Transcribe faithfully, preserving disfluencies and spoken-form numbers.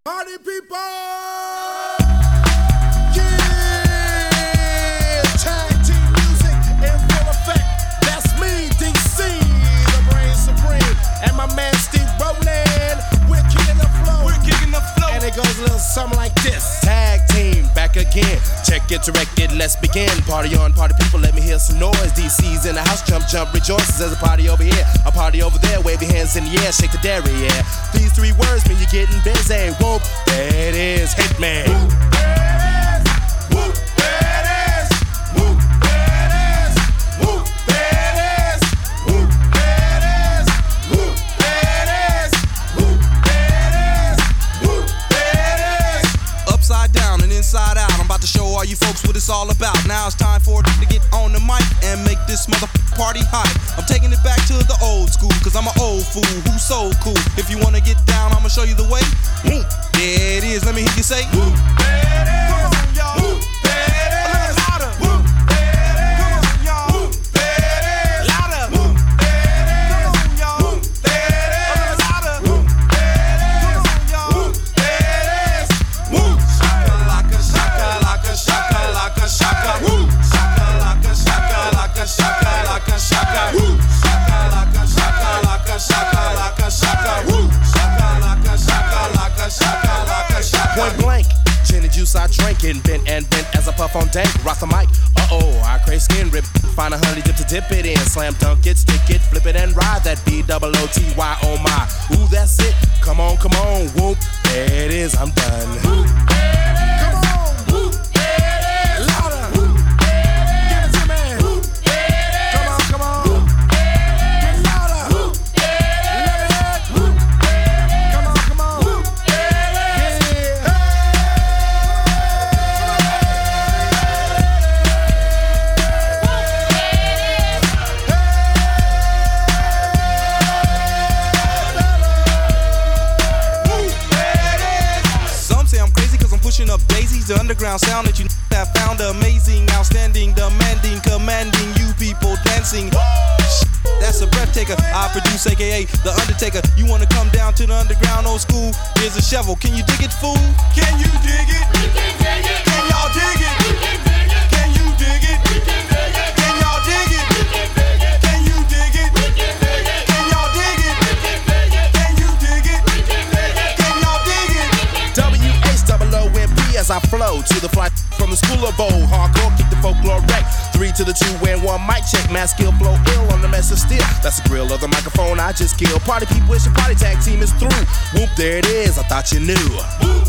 Party people! Yeah! Tag team music in full effect. That's me, D C, the brain supreme. And my man Steve Rowland. We're kicking the flow. We're kicking the flow. And it goes a little something like this. Tag team, back again. Check it, directed, let's begin. Party on, party people, let me hear some noise. D C's in the house, jump, jump, rejoices. There's a party over here, a party over there. Wave your hands in the air, shake the dairy, yeah. These three words mean you're getting busy. Whoop, there it is, Hitman. Whoop, there it is. Whoop, there it is. Whoop, there it is. Whoop, there it is. Whoop, there it is. Whoop, there it is. Whoop, there it is. Whoop, there it is. Upside down and inside out, I'm about to show all you folks what it's all about. Now it's time for it to get on the mic and make this mother party hot. I'm taking it back to the old school, cause I'm an old fool who's so cool. If you wanna get down, I'ma show you the way. Woo. There it is, let me hear you say woo. There it is. Come on, y'all. Woo. There it is. A little louder. Woo. There it is. Come on, y'all. Woo. There it is. Louder. Woo. There it is. Come on, y'all. Woo. There it is. A little louder. Woo. There it is. Come on, y'all. Woo. There it is. Woo. Shaka laka shaka laka shaka laka shaka. Woo. Shaka laka shaka laka shaka laka shaka. Woo. Shaka laka shaka laka shaka laka shaka. Woo. Shaka laka shaka laka shaka laka shaka. Point blank, gin and juice I drink and bent and bent as I puff on dank. Rock the mic, uh-oh, I crave skin rip. Find a honey dip to dip it in. Slam dunk it, stick it, flip it and ride that B O O T Y, oh my. Ooh, that's it, come on, come on, whoop. There it is, I'm done. Whoop, there it is. Come on, whoop, there it is. Louder, whoop, there it is. Give it to me, whoop, there it is. Come on, come on, whoop, there it is. Get louder, whoop, there it is. Whoop, there it is. Come on, come on, whoop, there it is. Yeah. Some say I'm crazy cause I'm pushing up daisies. The underground sound that you have found amazing, outstanding, demanding, commanding you people dancing. That's a breath taker. I produce, aka The Undertaker. You wanna come down to the underground old school? Here's a shovel. Can you dig it, fool? Can you dig it? We can dig it. Can y'all dig it? We can dig it. Can you dig it? We can dig it. Can y'all dig it? We can dig it. Can you dig it? We can dig it. Can y'all dig it? We can dig it. Can you dig it? We can dig it. Can y'all dig it? W H O O M P as I flow to the flight from the school of old. Hardcore, kick the folklore wreck. Three to the two and one mic check. Mass skill flow ill on the mess of steel. That's the grill of the microphone I just killed. Party people, it's your party tag team is through. Whoop, there it is, I thought you knew. Whoop.